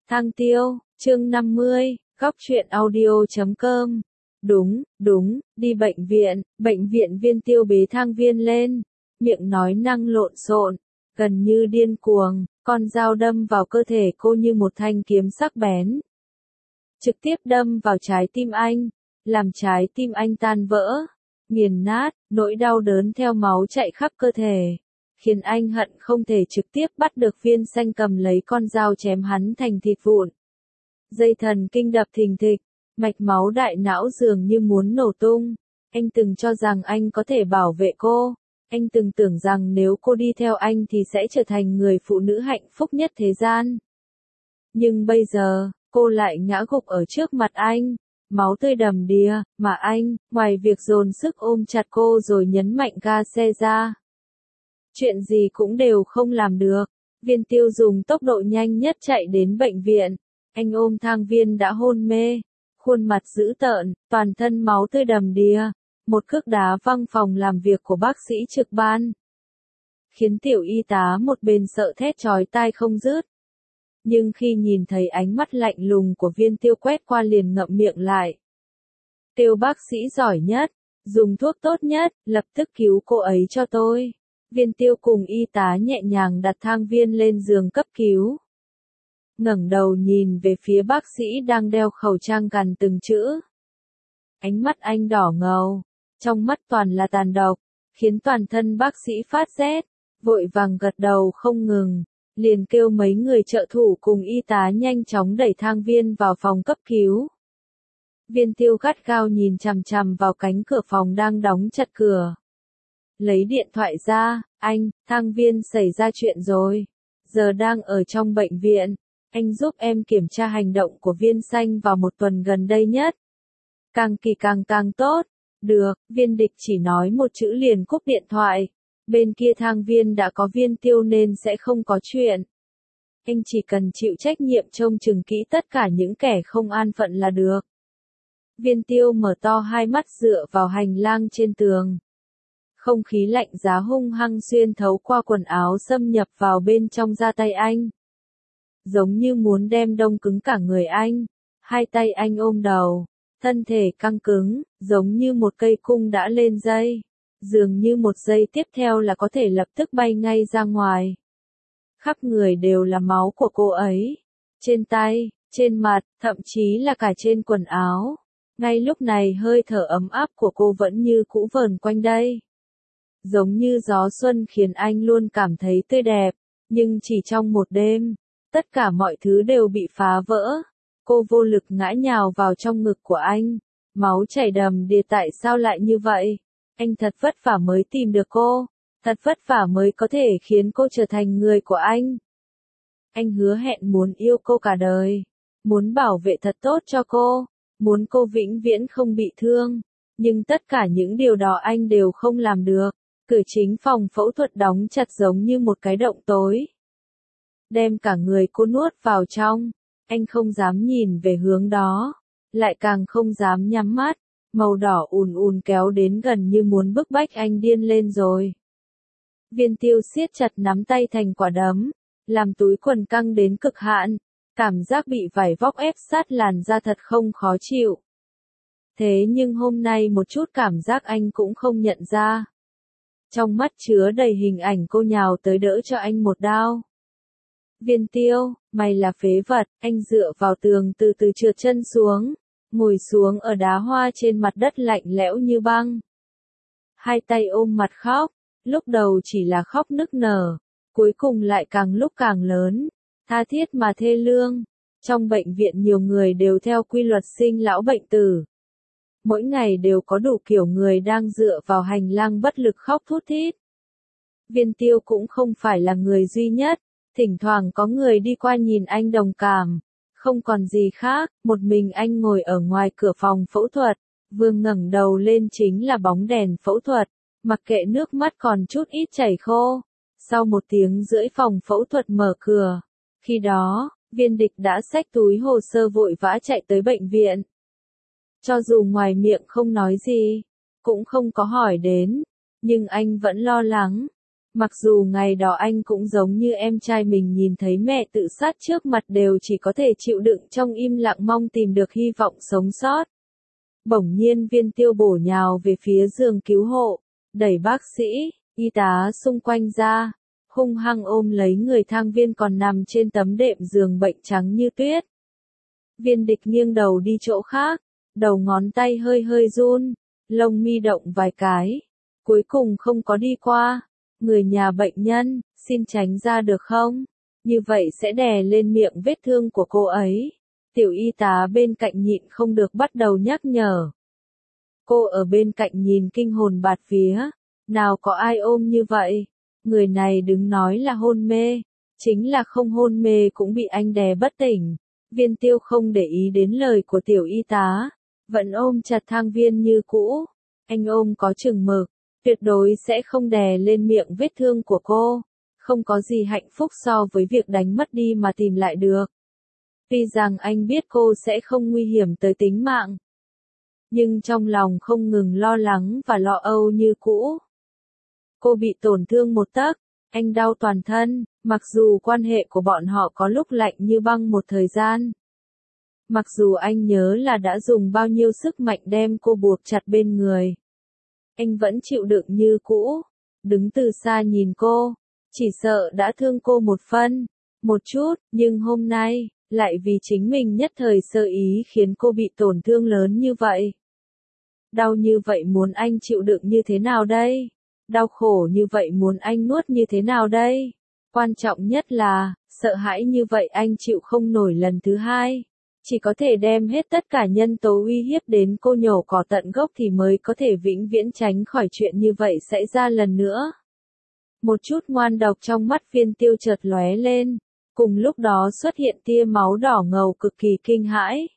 Thang Tiêu, chương 50, góc truyện audio.com. Đúng, đi bệnh viện Viên Tiêu bế Thang Viên lên, miệng nói năng lộn xộn, gần như điên cuồng, con dao đâm vào cơ thể cô như một thanh kiếm sắc bén. Trực tiếp đâm vào trái tim anh, làm trái tim anh tan vỡ, nghiền nát, nỗi đau đớn theo máu chạy khắp cơ thể, khiến anh hận không thể trực tiếp bắt được Viên Xanh cầm lấy con dao chém hắn thành thịt vụn. Dây thần kinh đập thình thịch, mạch máu đại não dường như muốn nổ tung. Anh từng cho rằng anh có thể bảo vệ cô. Anh từng tưởng rằng nếu cô đi theo anh thì sẽ trở thành người phụ nữ hạnh phúc nhất thế gian. Nhưng bây giờ, cô lại ngã gục ở trước mặt anh, máu tươi đầm đìa, mà anh, ngoài việc dồn sức ôm chặt cô rồi nhấn mạnh ga xe ra, chuyện gì cũng đều không làm được. Viên Tiêu dùng tốc độ nhanh nhất chạy đến bệnh viện. Anh ôm Thang Viên đã hôn mê, khuôn mặt dữ tợn, toàn thân máu tươi đầm đìa, một cước đá văng phòng làm việc của bác sĩ trực ban, khiến tiểu y tá một bên sợ thét chói tai không dứt. Nhưng khi nhìn thấy ánh mắt lạnh lùng của Viên Tiêu quét qua liền ngậm miệng lại. Tiêu bác sĩ giỏi nhất, dùng thuốc tốt nhất, lập tức cứu cô ấy cho tôi. Viên Tiêu cùng y tá nhẹ nhàng đặt Thang Viên lên giường cấp cứu. Ngẩng đầu nhìn về phía bác sĩ đang đeo khẩu trang gằn từng chữ. Ánh mắt anh đỏ ngầu, trong mắt toàn là tàn độc, khiến toàn thân bác sĩ phát rét, vội vàng gật đầu không ngừng, liền kêu mấy người trợ thủ cùng y tá nhanh chóng đẩy Thang Viên vào phòng cấp cứu. Viên Tiêu gắt gao nhìn chằm chằm vào cánh cửa phòng đang đóng chặt cửa. Lấy điện thoại ra, Thang Viên xảy ra chuyện rồi, giờ đang ở trong bệnh viện. Anh giúp em kiểm tra hành động của Viên Xanh vào một tuần gần đây nhất. Càng kỳ càng tốt. Được, Viên Địch chỉ nói một chữ liền cúp điện thoại. Bên kia Thang Viên đã có Viên Tiêu nên sẽ không có chuyện. Anh chỉ cần chịu trách nhiệm trông chừng kỹ tất cả những kẻ không an phận là được. Viên Tiêu mở to hai mắt dựa vào hành lang trên tường. Không khí lạnh giá hung hăng xuyên thấu qua quần áo xâm nhập vào bên trong da tay anh. Giống như muốn đem đông cứng cả người anh. Hai tay anh ôm đầu, thân thể căng cứng, giống như một cây cung đã lên dây. Dường như một giây tiếp theo là có thể lập tức bay ngay ra ngoài. Khắp người đều là máu của cô ấy. Trên tay, trên mặt, thậm chí là cả trên quần áo. Ngay lúc này hơi thở ấm áp của cô vẫn như cũ vờn quanh đây. Giống như gió xuân khiến anh luôn cảm thấy tươi đẹp. Nhưng chỉ trong một đêm, tất cả mọi thứ đều bị phá vỡ. Cô vô lực ngã nhào vào trong ngực của anh. Máu chảy đầm đìa, tại sao lại như vậy? Anh thật vất vả mới tìm được cô. Thật vất vả mới có thể khiến cô trở thành người của anh. Anh hứa hẹn muốn yêu cô cả đời. Muốn bảo vệ thật tốt cho cô. Muốn cô vĩnh viễn không bị thương. Nhưng tất cả những điều đó anh đều không làm được. Cửa chính phòng phẫu thuật đóng chặt giống như một cái động tối. Đem cả người cô nuốt vào trong. Anh không dám nhìn về hướng đó. Lại càng không dám nhắm mắt. Màu đỏ ùn kéo đến gần như muốn bức bách anh điên lên rồi. Viên Tiêu siết chặt nắm tay thành quả đấm. Làm túi quần căng đến cực hạn. Cảm giác bị vải vóc ép sát làn da thật không khó chịu. Thế nhưng hôm nay một chút cảm giác anh cũng không nhận ra. Trong mắt chứa đầy hình ảnh cô nhào tới đỡ cho anh một đao. Viên Tiêu, mày là phế vật. Anh dựa vào tường từ từ trượt chân xuống, ngồi xuống ở đá hoa trên mặt đất lạnh lẽo như băng. Hai tay ôm mặt khóc, lúc đầu chỉ là khóc nức nở, cuối cùng lại càng lúc càng lớn, tha thiết mà thê lương. Trong bệnh viện nhiều người đều theo quy luật sinh lão bệnh tử. Mỗi ngày đều có đủ kiểu người đang dựa vào hành lang bất lực khóc thút thít. Viên Tiêu cũng không phải là người duy nhất, thỉnh thoảng có người đi qua nhìn anh đồng cảm. Không còn gì khác, một mình anh ngồi ở ngoài cửa phòng phẫu thuật, vừa ngẩng đầu lên chính là bóng đèn phẫu thuật, mặc kệ nước mắt còn chút ít chảy khô. Sau 1 tiếng rưỡi phòng phẫu thuật mở cửa. Khi đó, Viên Địch đã xách túi hồ sơ vội vã chạy tới bệnh viện. Cho dù ngoài miệng không nói gì, cũng không có hỏi đến, nhưng anh vẫn lo lắng. Mặc dù ngày đó anh cũng giống như em trai mình nhìn thấy mẹ tự sát trước mặt đều chỉ có thể chịu đựng trong im lặng mong tìm được hy vọng sống sót. Bỗng nhiên Viên Tiêu bổ nhào về phía giường cứu hộ, đẩy bác sĩ, y tá xung quanh ra, hung hăng ôm lấy người Thang Viên còn nằm trên tấm đệm giường bệnh trắng như tuyết. Viên Địch nghiêng đầu đi chỗ khác, đầu ngón tay hơi hơi run, lông mi động vài cái, cuối cùng không có đi qua. Người nhà bệnh nhân, xin tránh ra được không? Như vậy sẽ đè lên miệng vết thương của cô ấy. Tiểu y tá bên cạnh nhịn không được bắt đầu nhắc nhở. Cô ở bên cạnh nhìn kinh hồn bạt vía. Nào có ai ôm như vậy? Người này đứng nói là hôn mê. Chính là không hôn mê cũng bị anh đè bất tỉnh. Viên Tiêu không để ý đến lời của tiểu y tá. Vẫn ôm chặt Thang Viên như cũ. Anh ôm có chừng mực. Tuyệt đối sẽ không đè lên miệng vết thương của cô. Không có gì hạnh phúc so với việc đánh mất đi mà tìm lại được. Tuy rằng anh biết cô sẽ không nguy hiểm tới tính mạng. Nhưng trong lòng không ngừng lo lắng và lo âu như cũ. Cô bị tổn thương một tấc, anh đau toàn thân, mặc dù quan hệ của bọn họ có lúc lạnh như băng một thời gian. Mặc dù anh nhớ là đã dùng bao nhiêu sức mạnh đem cô buộc chặt bên người. Anh vẫn chịu đựng như cũ, đứng từ xa nhìn cô, chỉ sợ đã thương cô một phân, một chút, nhưng hôm nay, lại vì chính mình nhất thời sơ ý khiến cô bị tổn thương lớn như vậy. Đau như vậy muốn anh chịu đựng như thế nào đây? Đau khổ như vậy muốn anh nuốt như thế nào đây? Quan trọng nhất là, sợ hãi như vậy anh chịu không nổi lần thứ hai. Chỉ có thể đem hết tất cả nhân tố uy hiếp đến cô nhổ cỏ tận gốc thì mới có thể vĩnh viễn tránh khỏi chuyện như vậy xảy ra lần nữa. Một chút ngoan độc trong mắt Viên Tiêu chợt lóe lên, cùng lúc đó xuất hiện tia máu đỏ ngầu cực kỳ kinh hãi.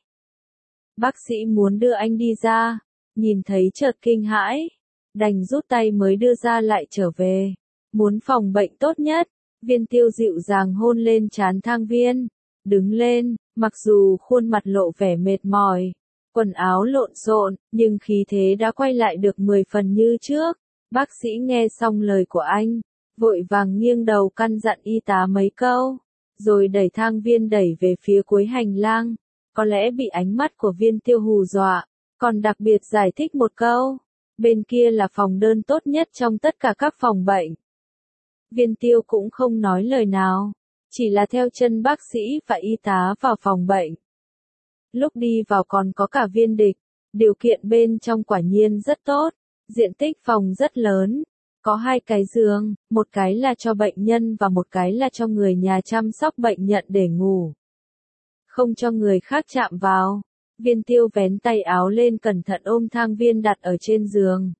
Bác sĩ muốn đưa anh đi ra, nhìn thấy chợt kinh hãi, đành rút tay mới đưa ra lại trở về. Muốn phòng bệnh tốt nhất, Viên Tiêu dịu dàng hôn lên trán Thang Viên, đứng lên. Mặc dù khuôn mặt lộ vẻ mệt mỏi, quần áo lộn xộn, nhưng khí thế đã quay lại được 10 phần như trước. Bác sĩ nghe xong lời của anh, vội vàng nghiêng đầu căn dặn y tá mấy câu, rồi đẩy Thang Viên đẩy về phía cuối hành lang. Có lẽ bị ánh mắt của Viên Tiêu hù dọa, còn đặc biệt giải thích một câu, bên kia là phòng đơn tốt nhất trong tất cả các phòng bệnh. Viên Tiêu cũng không nói lời nào. Chỉ là theo chân bác sĩ và y tá vào phòng bệnh. Lúc đi vào còn có cả Viên Địch, điều kiện bên trong quả nhiên rất tốt, diện tích phòng rất lớn, có 2 cái giường, một cái là cho bệnh nhân và một cái là cho người nhà chăm sóc bệnh nhận để ngủ. Không cho người khác chạm vào, Viên Tiêu vén tay áo lên cẩn thận ôm Thang Viên đặt ở trên giường.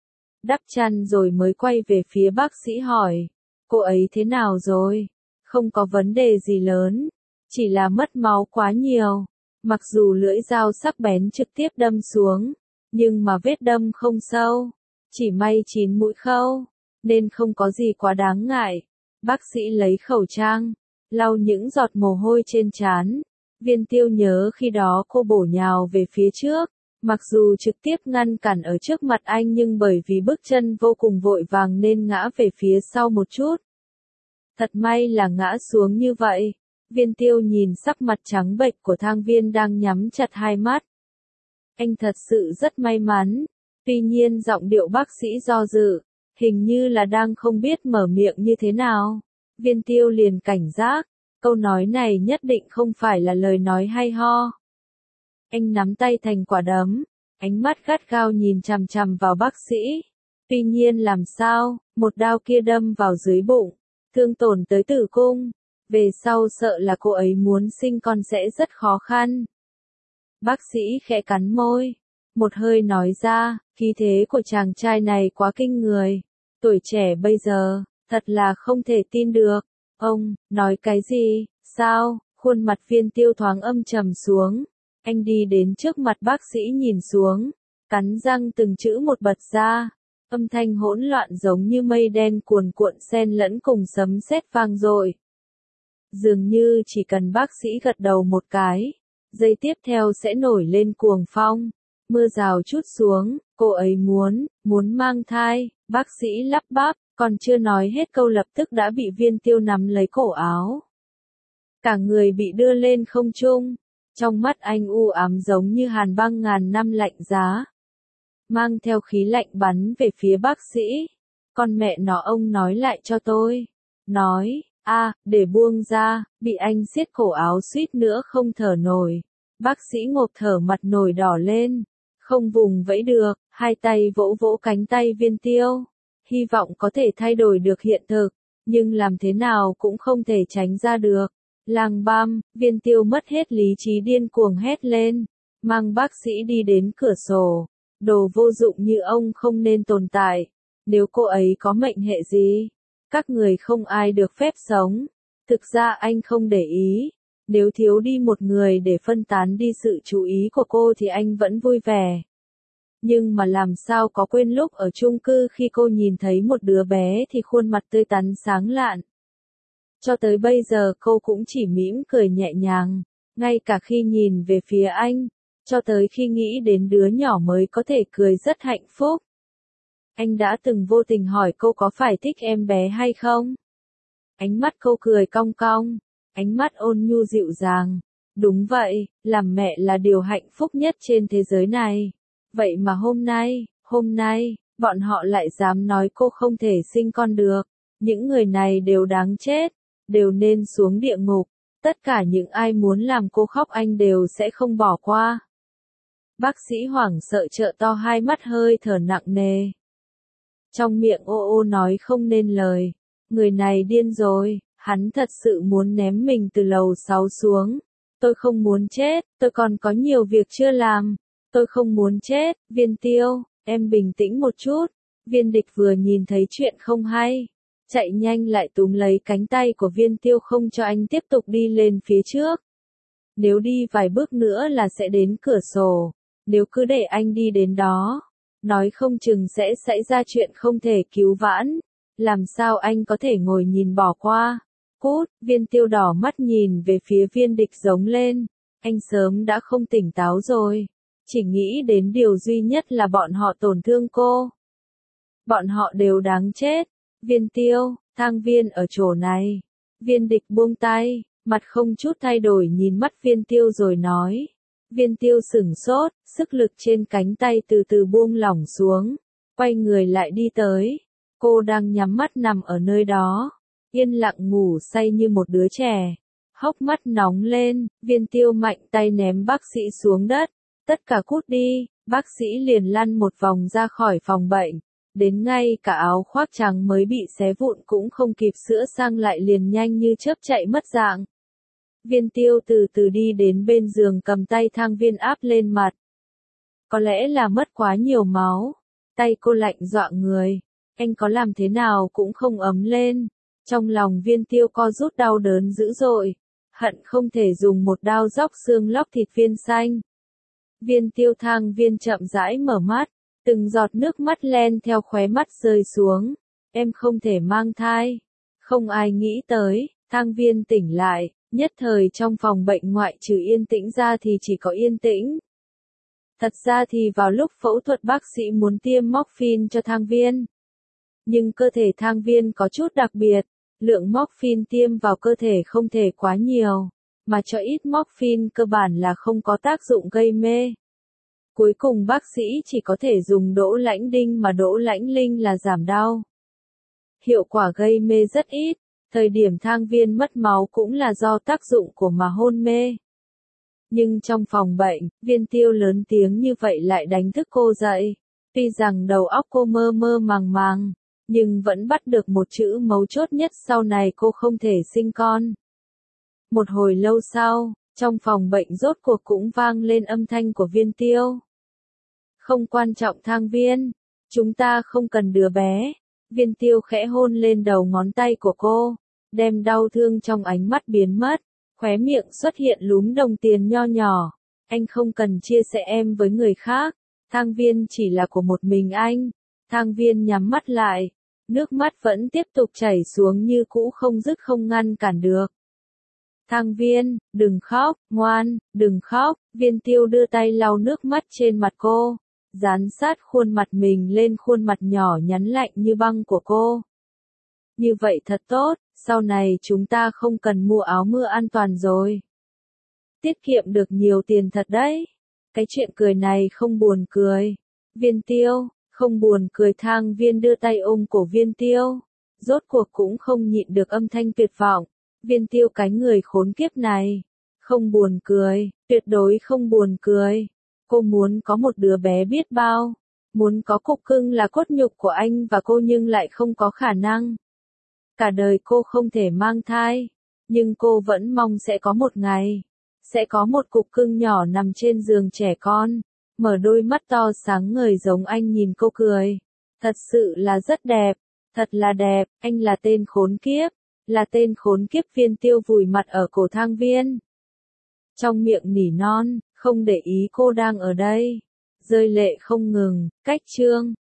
Đắp chăn rồi mới quay về phía bác sĩ hỏi, cô ấy thế nào rồi? Không có vấn đề gì lớn, chỉ là mất máu quá nhiều. Mặc dù lưỡi dao sắc bén trực tiếp đâm xuống, nhưng mà vết đâm không sâu, chỉ may 9 mũi khâu, nên không có gì quá đáng ngại. Bác sĩ lấy khẩu trang, lau những giọt mồ hôi trên trán. Viên Tiêu nhớ khi đó cô bổ nhào về phía trước, mặc dù trực tiếp ngăn cản ở trước mặt anh nhưng bởi vì bước chân vô cùng vội vàng nên ngã về phía sau một chút. Thật may là ngã xuống như vậy. Viên Tiêu nhìn sắc mặt trắng bệch của Thang Viên đang nhắm chặt hai mắt. Anh thật sự rất may mắn. Tuy nhiên giọng điệu bác sĩ do dự, hình như là đang không biết mở miệng như thế nào. Viên Tiêu liền cảnh giác, câu nói này nhất định không phải là lời nói hay ho. Anh nắm tay thành quả đấm, ánh mắt gắt gao nhìn chằm chằm vào bác sĩ. Tuy nhiên làm sao, một đao kia đâm vào dưới bụng, thương tổn tới tử cung. Về sau sợ là cô ấy muốn sinh con sẽ rất khó khăn. Bác sĩ khẽ cắn môi, một hơi nói ra, khí thế của chàng trai này quá kinh người. Tuổi trẻ bây giờ, thật là không thể tin được. Ông, nói cái gì, sao? Khuôn mặt Viên Tiêu thoáng âm trầm xuống. Anh đi đến trước mặt bác sĩ nhìn xuống, cắn răng từng chữ một bật ra. Âm thanh hỗn loạn giống như mây đen cuồn cuộn xen lẫn cùng sấm sét vang dội. Dường như chỉ cần bác sĩ gật đầu một cái, giây tiếp theo sẽ nổi lên cuồng phong. Mưa rào trút xuống, cô ấy muốn mang thai, bác sĩ lắp bắp, Còn chưa nói hết câu lập tức đã bị Viên Tiêu nắm lấy cổ áo. Cả người bị đưa lên không trung, trong mắt anh u ám giống như hàn băng ngàn năm lạnh giá. Mang theo khí lạnh bắn về phía bác sĩ. Con mẹ nó ông nói lại cho tôi. Nói, để buông ra, bị anh siết cổ áo suýt nữa không thở nổi. Bác sĩ ngộp thở mặt nổi đỏ lên, không vùng vẫy được, hai tay vỗ vỗ cánh tay Viên Tiêu. Hy vọng có thể thay đổi được hiện thực, nhưng làm thế nào cũng không thể tránh ra được. Làng băm, Viên Tiêu mất hết lý trí điên cuồng hét lên, mang bác sĩ đi đến cửa sổ. Đồ vô dụng như ông không nên tồn tại. Nếu cô ấy có mệnh hệ gì, các người không ai được phép sống. Thực ra anh không để ý. Nếu thiếu đi một người để phân tán đi sự chú ý của cô thì anh vẫn vui vẻ. Nhưng mà làm sao có quên lúc ở chung cư khi cô nhìn thấy một đứa bé thì khuôn mặt tươi tắn sáng lạn. Cho tới bây giờ cô cũng chỉ mỉm cười nhẹ nhàng, ngay cả khi nhìn về phía anh, cho tới khi nghĩ đến đứa nhỏ mới có thể cười rất hạnh phúc. Anh đã từng vô tình hỏi cô có phải thích em bé hay không? Ánh mắt cô cười cong cong, ánh mắt ôn nhu dịu dàng. Đúng vậy, làm mẹ là điều hạnh phúc nhất trên thế giới này. Vậy mà hôm nay, bọn họ lại dám nói cô không thể sinh con được. Những người này đều đáng chết, đều nên xuống địa ngục. Tất cả những ai muốn làm cô khóc anh đều sẽ không bỏ qua. Bác sĩ hoảng sợ trợn to hai mắt hơi thở nặng nề. Trong miệng ô ô nói không nên lời. Người này điên rồi, hắn thật sự muốn ném mình từ lầu 6 xuống. Tôi không muốn chết, tôi còn có nhiều việc chưa làm. Tôi không muốn chết, Viên Tiêu, em bình tĩnh một chút. Viên Địch vừa nhìn thấy chuyện không hay, chạy nhanh lại túm lấy cánh tay của Viên Tiêu không cho anh tiếp tục đi lên phía trước. Nếu đi vài bước nữa là sẽ đến cửa sổ, nếu cứ để anh đi đến đó, nói không chừng sẽ xảy ra chuyện không thể cứu vãn. Làm sao anh có thể ngồi nhìn bỏ qua? Cút, Viên Tiêu đỏ mắt nhìn về phía Viên Địch giống lên. Anh sớm đã không tỉnh táo rồi. Chỉ nghĩ đến điều duy nhất là bọn họ tổn thương cô. Bọn họ đều đáng chết. Viên Tiêu, Thang Viên ở chỗ này. Viên Địch buông tay, mặt không chút thay đổi nhìn mắt Viên Tiêu rồi nói. Viên Tiêu sửng sốt, sức lực trên cánh tay từ từ buông lỏng xuống. Quay người lại đi tới. Cô đang nhắm mắt nằm ở nơi đó. Yên lặng ngủ say như một đứa trẻ. Hốc mắt nóng lên, Viên Tiêu mạnh tay ném bác sĩ xuống đất. Tất cả cút đi, bác sĩ liền lăn một vòng ra khỏi phòng bệnh. Đến ngay cả áo khoác trắng mới bị xé vụn cũng không kịp sửa sang lại liền nhanh như chớp chạy mất dạng. Viên Tiêu từ từ đi đến bên giường cầm tay Thang Viên áp lên mặt. Có lẽ là mất quá nhiều máu. Tay cô lạnh dọa người. Anh có làm thế nào cũng không ấm lên. Trong lòng Viên Tiêu co rút đau đớn dữ dội. Hận không thể dùng một đao róc xương lóc thịt Viên xanh. Viên Tiêu Thang Viên chậm rãi mở mắt. Từng giọt nước mắt len theo khóe mắt rơi xuống. Em không thể mang thai. Không ai nghĩ tới. Thang Viên tỉnh lại. Nhất thời trong phòng bệnh ngoại trừ yên tĩnh ra thì chỉ có yên tĩnh. Thật ra thì vào lúc phẫu thuật bác sĩ muốn tiêm morphine cho Thang Viên. Nhưng cơ thể Thang Viên có chút đặc biệt. Lượng morphine tiêm vào cơ thể không thể quá nhiều. Mà cho ít morphine cơ bản là không có tác dụng gây mê. Cuối cùng bác sĩ chỉ có thể dùng đỗ lãnh đinh mà đỗ lãnh linh là giảm đau. Hiệu quả gây mê rất ít. Thời điểm Thang Viên mất máu cũng là do tác dụng của mà hôn mê. Nhưng trong phòng bệnh, Viên Tiêu lớn tiếng như vậy lại đánh thức cô dậy. Tuy rằng đầu óc cô mơ mơ màng màng, nhưng vẫn bắt được một chữ mấu chốt nhất sau này cô không thể sinh con. Một hồi lâu sau, trong phòng bệnh rốt cuộc cũng vang lên âm thanh của Viên Tiêu. Không quan trọng Thang Viên, chúng ta không cần đứa bé. Viên Tiêu khẽ hôn lên đầu ngón tay của cô, đem đau thương trong ánh mắt biến mất, khóe miệng xuất hiện lúm đồng tiền nho nhỏ. Anh không cần chia sẻ em với người khác, Thang Viên chỉ là của một mình anh. Thang Viên nhắm mắt lại, nước mắt vẫn tiếp tục chảy xuống như cũ không dứt không ngăn cản được. Thang Viên, đừng khóc, ngoan, đừng khóc. Viên Tiêu đưa tay lau nước mắt trên mặt cô, dán sát khuôn mặt mình lên khuôn mặt nhỏ nhắn lạnh như băng của cô. Như vậy thật tốt, sau này chúng ta không cần mua áo mưa an toàn rồi. Tiết kiệm được nhiều tiền thật đấy. Cái chuyện cười này không buồn cười. Viên Tiêu, không buồn cười. Thang Viên đưa tay ôm cổ Viên Tiêu. Rốt cuộc cũng không nhịn được âm thanh tuyệt vọng. Viên Tiêu cái người khốn kiếp này. Không buồn cười, tuyệt đối không buồn cười. Cô muốn có một đứa bé biết bao. Muốn có cục cưng là cốt nhục của anh và cô nhưng lại không có khả năng. Cả đời cô không thể mang thai. Nhưng cô vẫn mong sẽ có một ngày. Sẽ có một cục cưng nhỏ nằm trên giường trẻ con. Mở đôi mắt to sáng ngời giống anh nhìn cô cười. Thật sự là rất đẹp. Thật là đẹp, anh là tên khốn kiếp. Là tên khốn kiếp. Viên Tiêu vùi mặt ở cổ Thang Viên. Trong miệng nỉ non, không để ý cô đang ở đây. Rơi lệ không ngừng, cách chương.